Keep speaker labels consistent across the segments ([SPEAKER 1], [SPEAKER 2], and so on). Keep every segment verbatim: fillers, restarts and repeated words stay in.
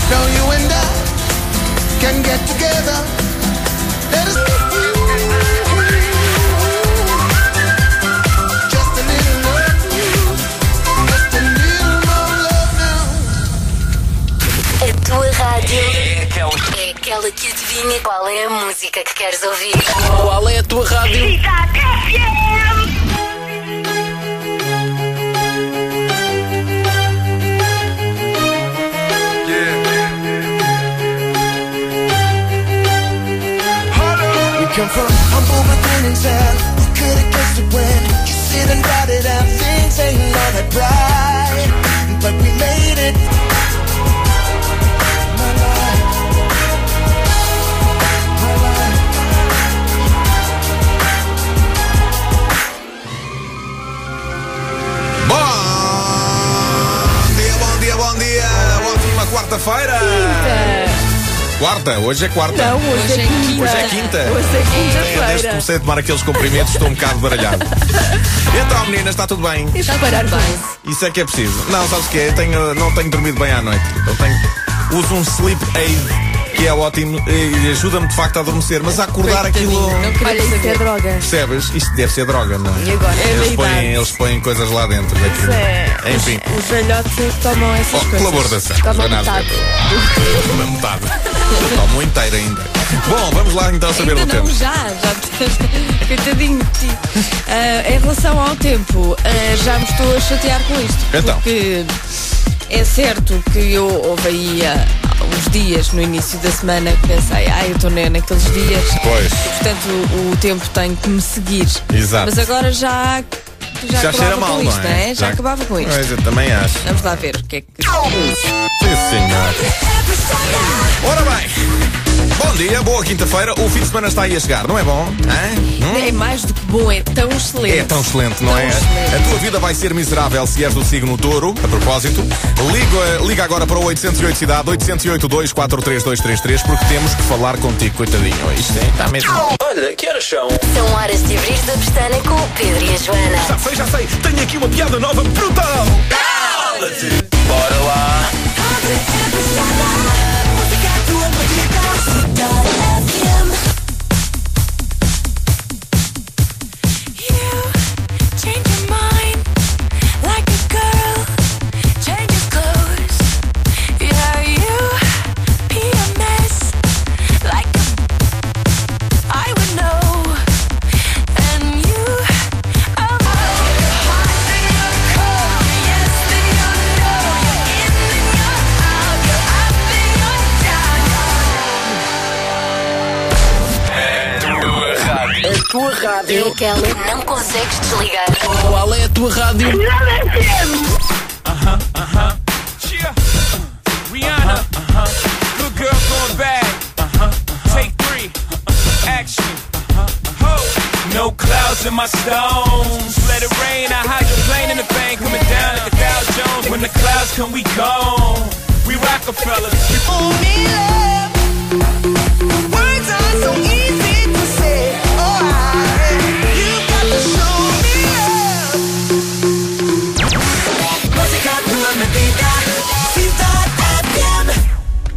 [SPEAKER 1] Now you and I can get together. Let us just a little love, just a little more love now.
[SPEAKER 2] A tua rádio é aquela, é aquela que adivinha qual é a música que queres ouvir.
[SPEAKER 3] Qual é a tua rádio?
[SPEAKER 1] Come from humble beginnings and who could have guessed it when you sit and write it out? Things ain't all that bright, but we made it. My life, my life.
[SPEAKER 4] Bom dia, bom dia, bom dia. Ótima quarta-feira. Quarta, hoje é quarta.
[SPEAKER 5] Não, hoje, hoje é quinta.
[SPEAKER 4] Hoje é quinta.
[SPEAKER 5] Hoje é quinta-feira.
[SPEAKER 4] Desde que comecei a tomar aqueles comprimidos, estou um bocado baralhado. Então, meninas, está tudo bem?
[SPEAKER 5] Está parar bem.
[SPEAKER 4] Isso é que é preciso. Não, sabes o que é? Tenho, não tenho dormido bem à noite. Eu tenho, uso um sleep aid, que é ótimo e ajuda-me de facto a adormecer, mas a acordar aquilo.
[SPEAKER 5] Olha, isso é droga.
[SPEAKER 4] Percebes? Isto deve ser droga, não é?
[SPEAKER 5] E agora? É
[SPEAKER 4] eles, põem,
[SPEAKER 5] verdade.
[SPEAKER 4] eles põem coisas lá dentro daquilo.
[SPEAKER 5] É,
[SPEAKER 4] enfim.
[SPEAKER 5] Os, os velhotes tomam essas
[SPEAKER 4] Oh,
[SPEAKER 5] coisas.
[SPEAKER 4] pelo amor da santa,
[SPEAKER 5] Tomam
[SPEAKER 4] não é nada.
[SPEAKER 5] metade.
[SPEAKER 4] Uma metade. Eu tomo inteira ainda. Bom, vamos lá então saber
[SPEAKER 5] Ainda
[SPEAKER 4] o tempo.
[SPEAKER 5] não, já, já. Coitadinho de ti. Uh, em relação ao tempo, uh, já me estou a chatear com isto.
[SPEAKER 4] Então.
[SPEAKER 5] Porque é certo que eu houve aí uh, uns dias no início da semana que pensei, ai, eu estou naqueles dias.
[SPEAKER 4] Pois.
[SPEAKER 5] E, portanto, o, o tempo tem que me seguir.
[SPEAKER 4] Exato.
[SPEAKER 5] Mas agora já. Já,
[SPEAKER 4] Já
[SPEAKER 5] acabava
[SPEAKER 4] cheira
[SPEAKER 5] com
[SPEAKER 4] mal,
[SPEAKER 5] isto,
[SPEAKER 4] não é?
[SPEAKER 5] Já, já acabava com isto.
[SPEAKER 4] Pois, eu também acho.
[SPEAKER 5] Vamos lá ver o que é que.
[SPEAKER 4] Sim, senhor. Ora bem, bom dia, boa quinta-feira. O fim de semana está aí a chegar, não é bom? Hã? Hum?
[SPEAKER 5] É mais do que bom, é tão excelente.
[SPEAKER 4] É tão excelente, não
[SPEAKER 5] Tão
[SPEAKER 4] é?
[SPEAKER 5] excelente.
[SPEAKER 4] A tua vida vai ser miserável se és do signo Touro. A propósito, liga, liga agora para o oitocentos e oito Cidade, oitocentos e oito, dois quatro três dois três três, porque temos que falar contigo, coitadinho. Isto é, está mesmo.
[SPEAKER 3] Olha, que horas são?
[SPEAKER 2] São horas de abrir a pestana com o Pedro e a Joana.
[SPEAKER 3] Já sei, já sei. Tenho aqui uma piada nova brutal. Bora lá.
[SPEAKER 2] Tua rádio é aquela que não consegues desligar.
[SPEAKER 3] Qual é a tua rádio?
[SPEAKER 6] Uh-huh, uh-huh. Yeah. Uh, Rihanna. Uh-huh. Good girl going bad. Uh-huh. Take three. Uh-huh. Action. Uh-huh. Uh-huh. No clouds in my stones. Let it rain. I hydroplane in the bank. Coming down like a Dow Jones. When the clouds come, we gone. We Rockefellers. We fool me love. Words are so easy to say. Oh, I, you got to show me love. Música tua medida. Cidade F M.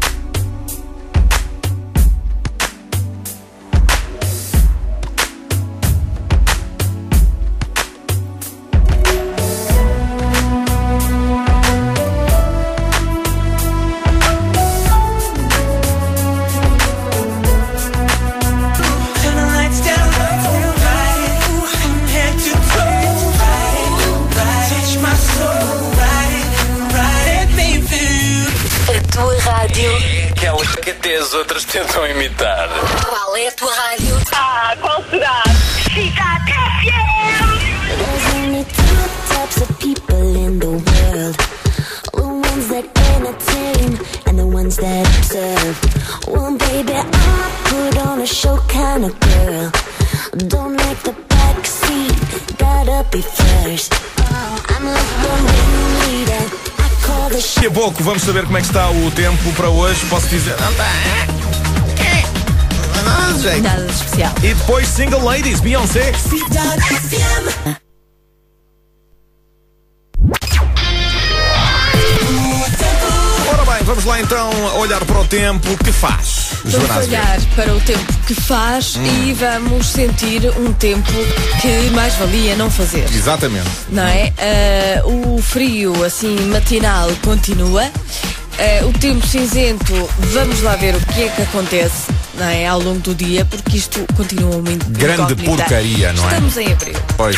[SPEAKER 3] Aquela que até as outras tentam imitar.
[SPEAKER 2] Qual é a tua rádio?
[SPEAKER 7] Ah, qual será? Cidade F M!
[SPEAKER 8] There's only two types of people in the world. The ones that entertain and the ones that observe. Well, baby, I put on a show kind of girl. Don't like the back seat, gotta be first. I'm like the ringleader.
[SPEAKER 4] Daqui a pouco vamos saber como é que está o tempo para hoje. Posso dizer? Não está. Nada de jeito.
[SPEAKER 5] Nada de especial.
[SPEAKER 4] E depois Single Ladies, Beyoncé.
[SPEAKER 1] Cidade F M.
[SPEAKER 4] Ora bem, vamos lá então olhar para o tempo que faz.
[SPEAKER 5] Vamos olhar para o tempo que faz hum. e vamos sentir um tempo que mais valia não fazer.
[SPEAKER 4] Exatamente.
[SPEAKER 5] Não é? Uh, o frio, assim, matinal continua. Uh, o tempo cinzento, vamos lá ver o que é que acontece, não é, ao longo do dia, porque isto continua muito
[SPEAKER 4] grande porcaria, não é?
[SPEAKER 5] Estamos em abril.
[SPEAKER 4] Pois.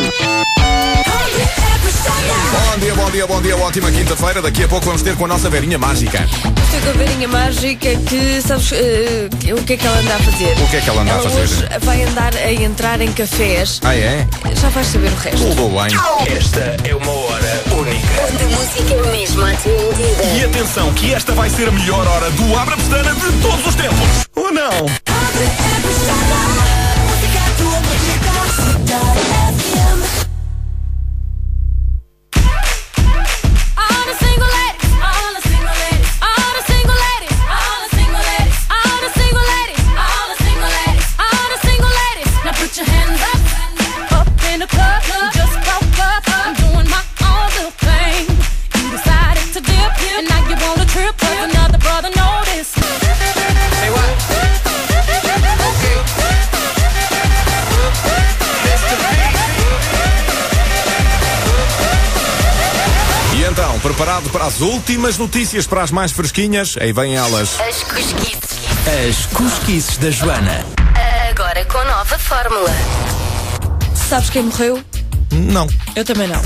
[SPEAKER 4] Bom dia, bom dia, bom dia, ótima quinta-feira. Daqui a pouco vamos ter com a nossa Verinha Mágica.
[SPEAKER 5] Vamos ter com a Verinha Mágica que, sabes, uh, o que é que ela anda a fazer?
[SPEAKER 4] O que é que ela anda
[SPEAKER 5] ela
[SPEAKER 4] a fazer?
[SPEAKER 5] Hoje vai andar a entrar em cafés.
[SPEAKER 4] Ah, é?
[SPEAKER 5] Já vais saber o resto.
[SPEAKER 4] Tudo bem.
[SPEAKER 3] Esta é uma hora única.
[SPEAKER 2] Onde a música é mesmo à tua medida.
[SPEAKER 3] E atenção, que esta vai ser a melhor hora do Abre a Pestana de todos os tempos. Ou não?
[SPEAKER 4] Então, preparado para as últimas notícias, para as mais fresquinhas? Aí vêm elas.
[SPEAKER 2] As cosquices.
[SPEAKER 3] As cosquices da Joana.
[SPEAKER 2] Agora com nova fórmula.
[SPEAKER 5] Sabes quem morreu?
[SPEAKER 4] Não.
[SPEAKER 5] Eu também não.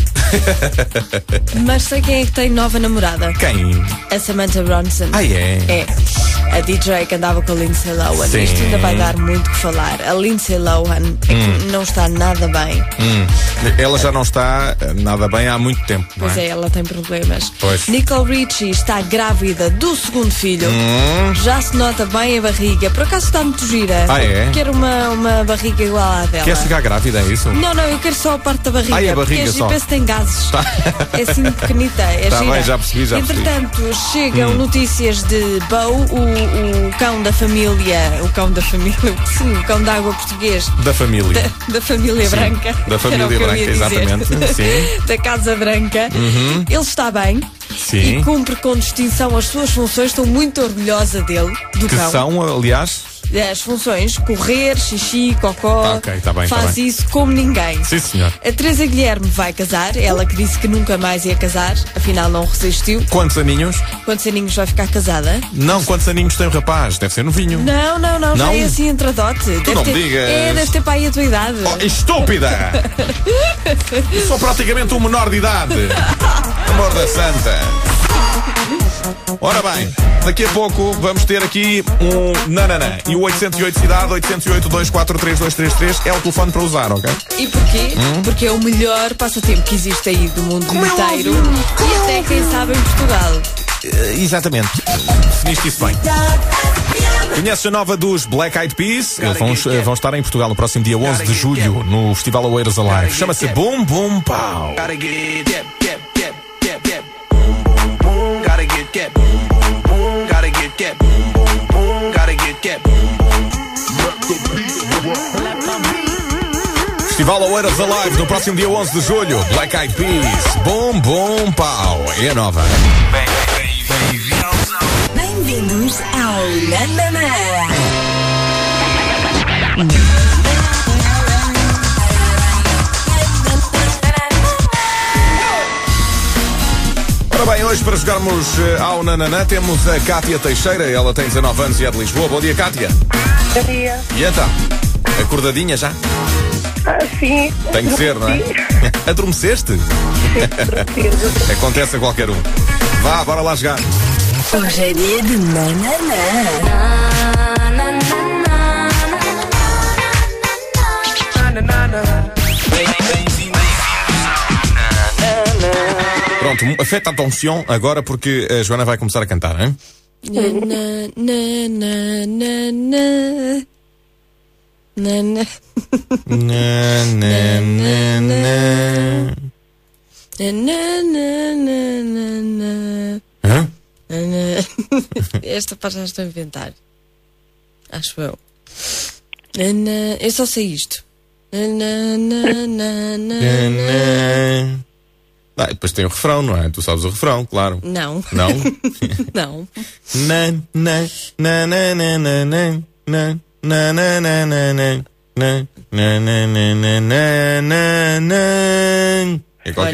[SPEAKER 5] Mas sei quem é que tem nova namorada.
[SPEAKER 4] Quem?
[SPEAKER 5] A Samantha Ronson.
[SPEAKER 4] Ah, é?
[SPEAKER 5] É. A D J que andava com a Lindsay Lohan.
[SPEAKER 4] Sim.
[SPEAKER 5] Isto ainda vai dar muito que falar. A Lindsay Lohan é
[SPEAKER 4] hum.
[SPEAKER 5] que não está nada bem.
[SPEAKER 4] Hum. Ela já não está nada bem há muito tempo, não é?
[SPEAKER 5] Pois é, ela tem problemas.
[SPEAKER 4] Pois.
[SPEAKER 5] Nicole Richie está grávida do segundo filho.
[SPEAKER 4] Hum.
[SPEAKER 5] Já se nota bem a barriga. Por acaso está muito gira.
[SPEAKER 4] Ah, é?
[SPEAKER 5] Quero uma, uma barriga igual à dela.
[SPEAKER 4] Queres ficar grávida, é isso?
[SPEAKER 5] Não, não, eu quero só a parte da barriga.
[SPEAKER 4] Ah, é a barriga
[SPEAKER 5] porque
[SPEAKER 4] só.
[SPEAKER 5] a G P S tem gases. Tá. É assim pequenita. É
[SPEAKER 4] tá
[SPEAKER 5] gira.
[SPEAKER 4] bem, já percebi, já percebi.
[SPEAKER 5] Entretanto, chegam
[SPEAKER 4] hum.
[SPEAKER 5] notícias de Bo, o, o cão da família. O cão da família. Sim, o cão d'água português.
[SPEAKER 4] Da família.
[SPEAKER 5] Da, da família
[SPEAKER 4] Sim,
[SPEAKER 5] branca.
[SPEAKER 4] Da família branca, exatamente. Sim.
[SPEAKER 5] Da Casa Branca.
[SPEAKER 4] Uhum.
[SPEAKER 5] Ele está bem.
[SPEAKER 4] Sim.
[SPEAKER 5] E cumpre com distinção as suas funções. Estou muito orgulhosa dele, do
[SPEAKER 4] que
[SPEAKER 5] cão.
[SPEAKER 4] são, aliás?
[SPEAKER 5] As funções, correr, xixi, cocó,
[SPEAKER 4] ah, okay, tá bem,
[SPEAKER 5] faz
[SPEAKER 4] tá bem.
[SPEAKER 5] isso como ninguém.
[SPEAKER 4] Sim, senhor.
[SPEAKER 5] A Teresa Guilherme vai casar, ela que disse que nunca mais ia casar, afinal não resistiu.
[SPEAKER 4] Quantos aninhos?
[SPEAKER 5] Quantos aninhos vai ficar casada?
[SPEAKER 4] Não, quantos aninhos tem o rapaz? Deve ser novinho.
[SPEAKER 5] Não, não, não,
[SPEAKER 4] não?
[SPEAKER 5] já é assim entre adote.
[SPEAKER 4] Tu
[SPEAKER 5] deve
[SPEAKER 4] não
[SPEAKER 5] ter,
[SPEAKER 4] digas.
[SPEAKER 5] É, deve ter para aí a tua idade.
[SPEAKER 4] Oh, estúpida! Sou praticamente um menor de idade. Amor da santa. Ora bem, daqui a pouco vamos ter aqui um nananã. E o oitocentos e oito cidade, oitocentos e oito, dois quatro três, dois três três é o telefone para usar, ok?
[SPEAKER 5] E porquê?
[SPEAKER 4] Hum?
[SPEAKER 5] Porque é o melhor passatempo que existe aí do mundo
[SPEAKER 4] Como
[SPEAKER 5] inteiro.
[SPEAKER 4] É
[SPEAKER 5] e até quem sabe em Portugal.
[SPEAKER 4] Uh, exatamente. Definiste isso bem. Conheces a nova dos Black Eyed Peas? Eles vão, uh, vão estar em Portugal no próximo dia onze de julho, no Festival Oeiras Alive. Chama-se Boom Boom Pow. Festival Oeiras Alive no próximo dia onze de julho. Black Eyed Peas, Boom Boom Pow. É a nova.
[SPEAKER 2] Bem-vindos ao Nananã.
[SPEAKER 4] Ora bem, hoje para jogarmos uh, ao Nananã temos a Cátia Teixeira. Ela tem dezanove anos e é de Lisboa. Bom dia, Cátia.
[SPEAKER 7] Bom dia.
[SPEAKER 4] E então? Acordadinha já?
[SPEAKER 7] Ah, sim.
[SPEAKER 4] Tem que ser, não é? Adormeceste?
[SPEAKER 7] Sim,
[SPEAKER 4] acontece a qualquer um. Vá, bora lá jogar.
[SPEAKER 2] Hoje é dia de Nananã.
[SPEAKER 4] Pronto, afeta a atenção agora porque a Joana vai começar a cantar, hein?
[SPEAKER 5] Na, na, na, na, na. Na, na.
[SPEAKER 4] Na, na, na, na.
[SPEAKER 5] Na, na, na, na, na.
[SPEAKER 4] Hã?
[SPEAKER 5] Na, na. Esta parte já estou a inventar. Acho eu. Na, na. Eu só sei isto. Na, na, na, na, na, na.
[SPEAKER 4] Ah, depois tem o refrão, não é? Tu sabes o refrão, claro.
[SPEAKER 5] Não.
[SPEAKER 4] Não?
[SPEAKER 5] Não.
[SPEAKER 4] Na, na, na, na, na, na, na, na, na, na, na, na, na, na, na, na, na, na, na, na. É qualquer